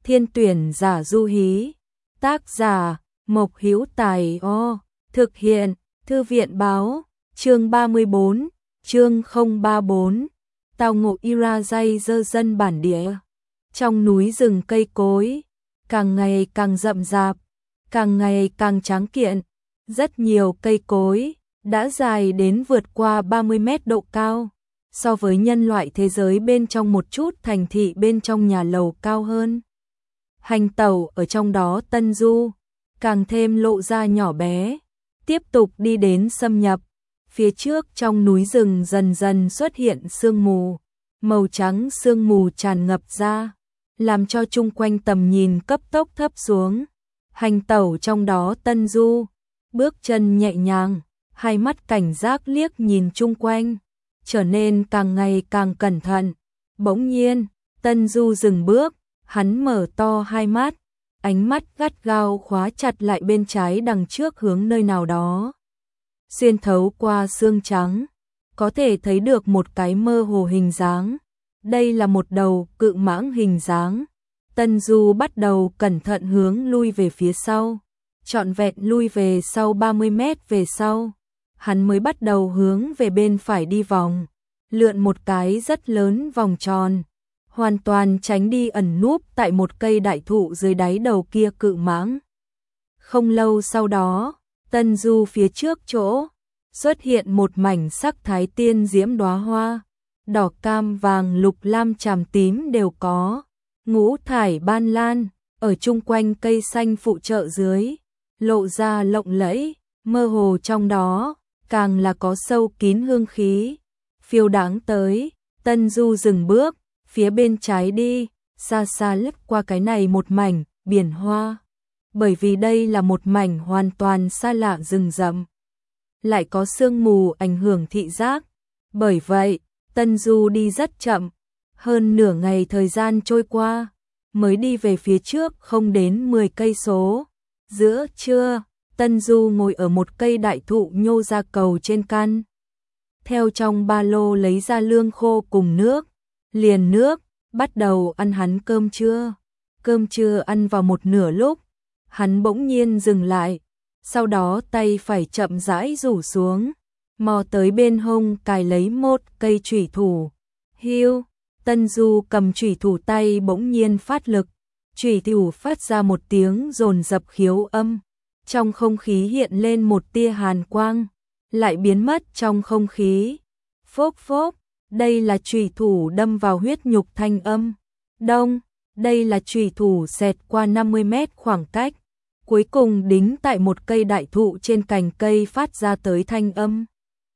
Thiên tuyển giả du hí. Tác giả Mộc Hữu Tài. Thực hiện Thư viện báo. Chương 34, chương 034. Tao ngộ Irazay dơ dân bản địa. Trong núi rừng cây cối, càng ngày càng rậm rạp, càng ngày càng tráng kiện. Rất nhiều cây cối đã dài đến vượt qua 30 mét độ cao. So với nhân loại thế giới bên trong một chút thành thị bên trong nhà lầu cao hơn. Hành tẩu ở trong đó Tân Du, càng thêm lộ ra nhỏ bé. Tiếp tục đi đến xâm nhập. Phía trước trong núi rừng dần dần xuất hiện sương mù. Màu trắng sương mù tràn ngập ra, làm cho chung quanh tầm nhìn cấp tốc thấp xuống. Hành tẩu trong đó Tân Du, bước chân nhẹ nhàng, hai mắt cảnh giác liếc nhìn chung quanh, trở nên càng ngày càng cẩn thận. Bỗng nhiên, Tân Du dừng bước, hắn mở to hai mắt, ánh mắt gắt gao khóa chặt lại bên trái đằng trước hướng nơi nào đó. Xuyên thấu qua sương trắng, có thể thấy được một cái mơ hồ hình dáng. Đây là một đầu cự mãng hình dáng. Tân Du bắt đầu cẩn thận hướng lui về phía sau, trọn vẹn lui về sau 30 mét về sau. Hắn mới bắt đầu hướng về bên phải đi vòng, lượn một cái rất lớn vòng tròn, hoàn toàn tránh đi ẩn núp tại một cây đại thụ dưới đáy đầu kia cự mãng. Không lâu sau đó, Tân Du phía trước chỗ xuất hiện một mảnh sắc thái tiên diễm đóa hoa, đỏ cam vàng lục lam tràm tím đều có, ngũ thải ban lan ở chung quanh cây xanh phụ trợ dưới, lộ ra lộng lẫy, mơ hồ trong đó càng là có sâu kín hương khí phiêu đáng tới. Tân Du dừng bước, phía bên trái đi, xa xa lướt qua cái này một mảnh biển hoa. Bởi vì đây là một mảnh hoàn toàn xa lạ rừng rậm, lại có sương mù ảnh hưởng thị giác. Bởi vậy, Tân Du đi rất chậm, hơn nửa ngày thời gian trôi qua, mới đi về phía trước không đến 10 cây số. Giữa trưa, Tân Du ngồi ở một cây đại thụ nhô ra cầu trên căn. Theo trong ba lô lấy ra lương khô cùng nước, liền nước, bắt đầu ăn hắn cơm trưa. Cơm trưa ăn vào một nửa lúc, hắn bỗng nhiên dừng lại, sau đó tay phải chậm rãi rủ xuống, mò tới bên hông cài lấy một cây chủy thủ. Hiu, Tân Du cầm chủy thủ tay bỗng nhiên phát lực, chủy thủ phát ra một tiếng dồn dập khiếu âm, trong không khí hiện lên một tia hàn quang, lại biến mất trong không khí. Phốc phốc, đây là chủy thủ đâm vào huyết nhục thanh âm. Đông, đây là chủy thủ xẹt qua 50 mét khoảng cách, cuối cùng đính tại một cây đại thụ trên cành cây phát ra tới thanh âm.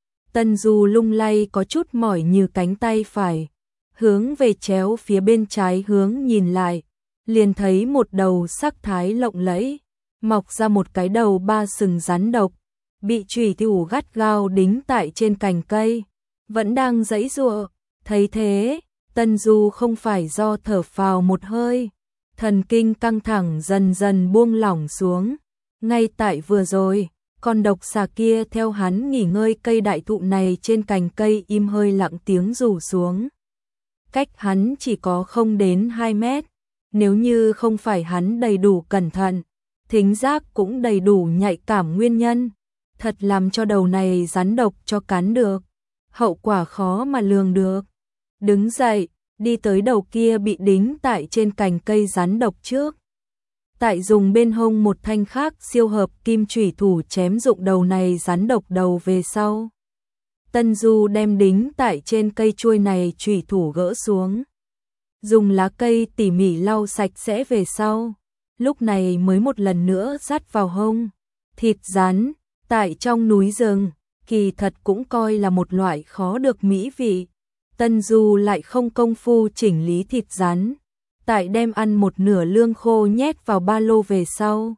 Tân Du lung lay có chút mỏi như cánh tay phải, hướng về chéo phía bên trái hướng nhìn lại, liền thấy một đầu sắc thái lộng lẫy, mọc ra một cái đầu ba sừng rắn độc, bị chủy thủ gắt gao đính tại trên cành cây, vẫn đang giãy giụa. Thấy thế, Tân Du không phải do thở phào một hơi, thần kinh căng thẳng dần dần buông lỏng xuống. Ngay tại vừa rồi, con độc xà kia theo hắn nghỉ ngơi cây đại thụ này trên cành cây im hơi lặng tiếng rủ xuống. Cách hắn chỉ có không đến 2 mét, nếu như không phải hắn đầy đủ cẩn thận, thính giác cũng đầy đủ nhạy cảm nguyên nhân, thật làm cho đầu này rắn độc cho cắn được, hậu quả khó mà lường được. Đứng dậy, đi tới đầu kia bị đính tại trên cành cây rắn độc trước. Tại dùng bên hông một thanh khác siêu hợp kim chủy thủ chém dụng đầu này rắn độc đầu về sau. Tân Du đem đính tại trên cây chuôi này chủy thủ gỡ xuống, dùng lá cây tỉ mỉ lau sạch sẽ về sau, lúc này mới một lần nữa dắt vào hông. Thịt rắn, tại trong núi rừng, kỳ thật cũng coi là một loại khó được mỹ vị. Tân Du lại không công phu chỉnh lý thịt rắn, tại đem ăn một nửa lương khô nhét vào ba lô về sau.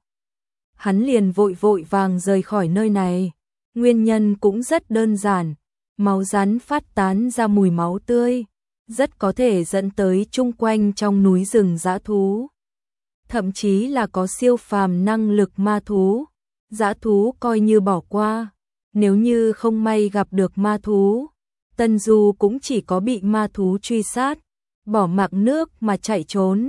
Hắn liền vội vội vàng rời khỏi nơi này, nguyên nhân cũng rất đơn giản, máu rắn phát tán ra mùi máu tươi, rất có thể dẫn tới chung quanh trong núi rừng dã thú. Thậm chí là có siêu phàm năng lực ma thú, dã thú coi như bỏ qua, nếu như không may gặp được ma thú, Tân Du cũng chỉ có bị ma thú truy sát, bỏ mặc nước mà chạy trốn.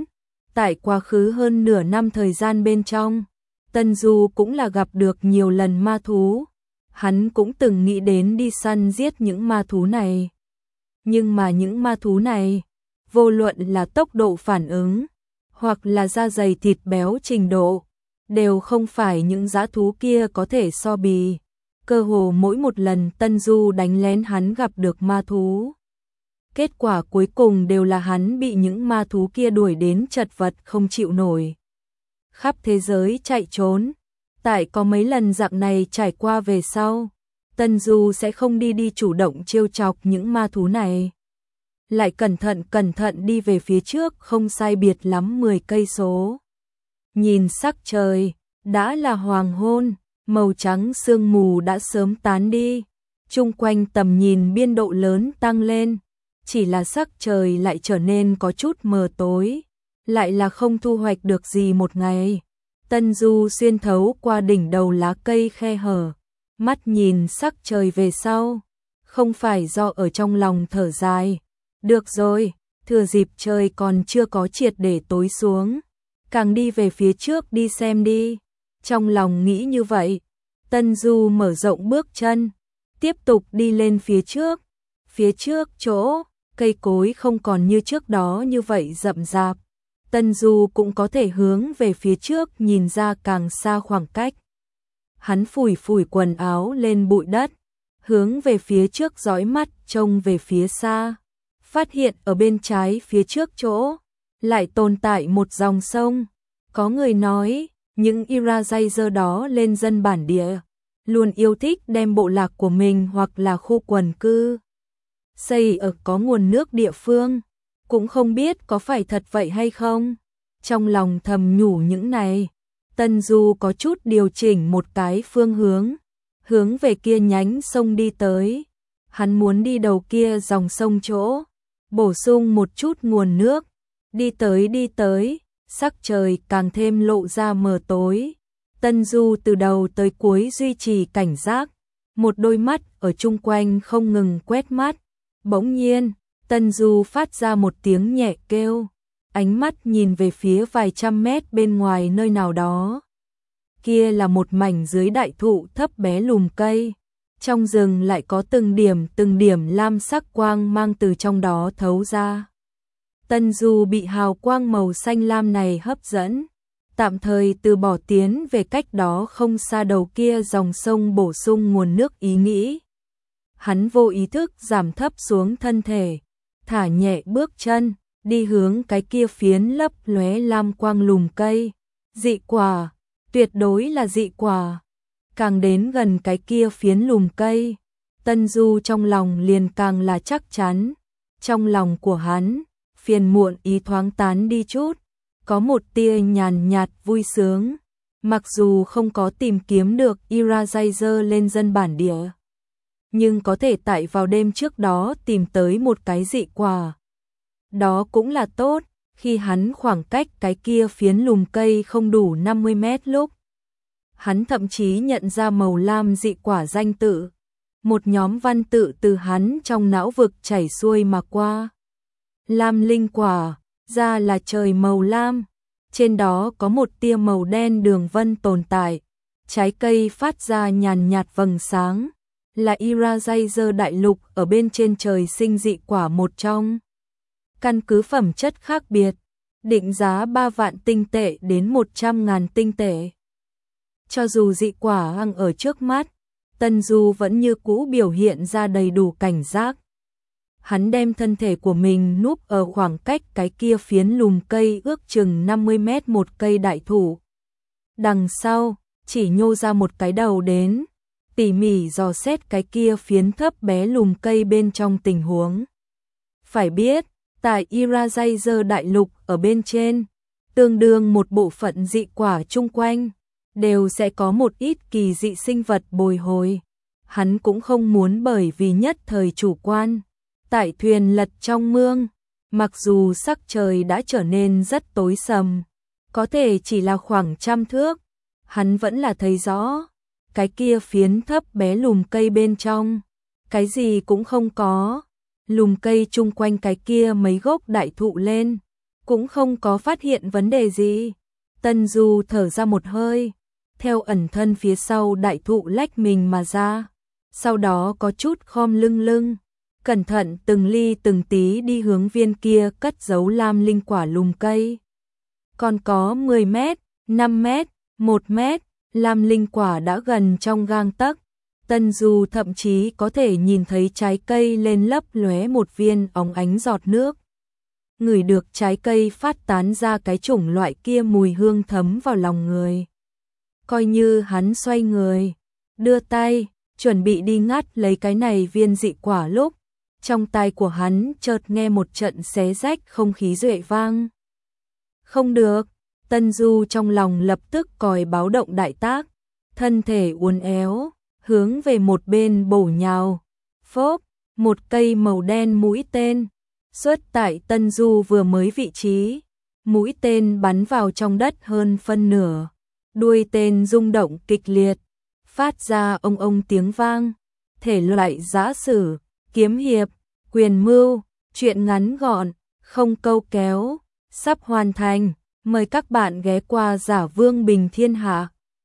Tại quá khứ hơn nửa năm thời gian bên trong, Tân Du cũng là gặp được nhiều lần ma thú. Hắn cũng từng nghĩ đến đi săn giết những ma thú này. Nhưng mà những ma thú này, vô luận là tốc độ phản ứng, hoặc là da dày thịt béo trình độ, đều không phải những dã thú kia có thể so bì. Cơ hồ mỗi một lần Tân Du đánh lén hắn gặp được ma thú, kết quả cuối cùng đều là hắn bị những ma thú kia đuổi đến chật vật không chịu nổi. Khắp thế giới chạy trốn. Tại có mấy lần dạng này trải qua về sau, Tân Du sẽ không đi chủ động trêu chọc những ma thú này. Lại cẩn thận đi về phía trước không sai biệt lắm 10 cây số. Nhìn sắc trời, đã là hoàng hôn, màu trắng sương mù đã sớm tán đi. Chung quanh tầm nhìn biên độ lớn tăng lên, chỉ là sắc trời lại trở nên có chút mờ tối. Lại là không thu hoạch được gì một ngày. Tân Du xuyên thấu qua đỉnh đầu lá cây khe hở, mắt nhìn sắc trời về sau, không phải do ở trong lòng thở dài. Được rồi, thừa dịp trời còn chưa có triệt để tối xuống, càng đi về phía trước đi xem đi. Trong lòng nghĩ như vậy, Tân Du mở rộng bước chân, tiếp tục đi lên phía trước. Phía trước chỗ, cây cối không còn như trước đó như vậy rậm rạp. Tân Du cũng có thể hướng về phía trước nhìn ra càng xa khoảng cách. Hắn phủi quần áo lên bụi đất, hướng về phía trước dõi mắt trông về phía xa. Phát hiện ở bên trái phía trước chỗ, lại tồn tại một dòng sông. Có người nói, những Iraqi đó lên dân bản địa, luôn yêu thích đem bộ lạc của mình hoặc là khu quần cư xây ở có nguồn nước địa phương. Cũng không biết có phải thật vậy hay không. Trong lòng thầm nhủ những này, Tân Du có chút điều chỉnh một cái phương hướng về kia nhánh sông đi tới. Hắn muốn đi đầu kia dòng sông chỗ, bổ sung một chút nguồn nước. Đi tới, sắc trời càng thêm lộ ra mờ tối. Tân Du từ đầu tới cuối duy trì cảnh giác, một đôi mắt ở chung quanh không ngừng quét mắt. Bỗng nhiên, Tân Du phát ra một tiếng nhẹ kêu, ánh mắt nhìn về phía vài trăm mét bên ngoài nơi nào đó. Kia là một mảnh dưới đại thụ thấp bé lùm cây, trong rừng lại có từng điểm lam sắc quang mang từ trong đó thấu ra. Tân Du bị hào quang màu xanh lam này hấp dẫn, tạm thời từ bỏ tiến về cách đó không xa đầu kia dòng sông bổ sung nguồn nước ý nghĩ. Hắn vô ý thức giảm thấp xuống thân thể, thả nhẹ bước chân, đi hướng cái kia phiến lấp lóe lam quang lùm cây. Dị quả, tuyệt đối là dị quả. Càng đến gần cái kia phiến lùm cây, Tân Du trong lòng liền càng là chắc chắn. Trong lòng của hắn, phiền muộn ý thoáng tán đi chút, có một tia nhàn nhạt vui sướng. Mặc dù không có tìm kiếm được Iraqi lên dân bản địa, nhưng có thể tại vào đêm trước đó tìm tới một cái dị quả. Đó cũng là tốt. Khi hắn khoảng cách cái kia phiến lùm cây không đủ 50 mét lúc, hắn thậm chí nhận ra màu lam dị quả danh tự. Một nhóm văn tự từ hắn trong não vực chảy xuôi mà qua. Lam linh quả, ra là trời màu lam. Trên đó có một tia màu đen đường vân tồn tại. Trái cây phát ra nhàn nhạt vầng sáng. Là Iraqi đại lục ở bên trên trời sinh dị quả một trong. Căn cứ phẩm chất khác biệt, định giá 3 vạn tinh tệ đến 100.000 tinh tệ. Cho dù dị quả hằng ở trước mắt, Tân Du vẫn như cũ biểu hiện ra đầy đủ cảnh giác. Hắn đem thân thể của mình núp ở khoảng cách cái kia phiến lùm cây ước chừng 50 mét một cây đại thụ. Đằng sau, chỉ nhô ra một cái đầu đến, tỉ mỉ dò xét cái kia phiến thấp bé lùm cây bên trong tình huống. Phải biết, tại Iraqi đại lục ở bên trên, tương đương một bộ phận dị quả chung quanh, đều sẽ có một ít kỳ dị sinh vật bồi hồi. Hắn cũng không muốn bởi vì nhất thời chủ quan, tại thuyền lật trong mương, mặc dù sắc trời đã trở nên rất tối sầm, có thể chỉ là khoảng trăm thước, hắn vẫn là thấy rõ, cái kia phiến thấp bé lùm cây bên trong, cái gì cũng không có. Lùm cây chung quanh cái kia mấy gốc đại thụ lên, cũng không có phát hiện vấn đề gì. Tân Du thở ra một hơi, theo ẩn thân phía sau đại thụ lách mình mà ra, sau đó có chút khom lưng, cẩn thận từng ly từng tí đi hướng viên kia cất giấu lam linh quả lùm cây. Còn có 10 mét, 5 mét, 1 mét, lam linh quả đã gần trong gang tấc. Tân Du thậm chí có thể nhìn thấy trái cây lên lấp lóe một viên óng ánh giọt nước. Ngửi được trái cây phát tán ra cái chủng loại kia mùi hương thấm vào lòng người. Coi như hắn xoay người, đưa tay, chuẩn bị đi ngắt lấy cái này viên dị quả lúc, trong tai của hắn chợt nghe một trận xé rách không khí duệ vang. Không được, Tân Du trong lòng lập tức còi báo động đại tác, thân thể uốn éo, hướng về một bên bổ nhào. Phốp, một cây màu đen mũi tên xuất tại Tân Du vừa mới vị trí, mũi tên bắn vào trong đất hơn phân nửa, đuôi tên rung động kịch liệt, phát ra ông tiếng vang. Thể loại giã sử, kiếm hiệp, quyền mưu, truyện ngắn gọn, không câu kéo, sắp hoàn thành, mời các bạn ghé qua Giả Vương Bình Thiên Hạ.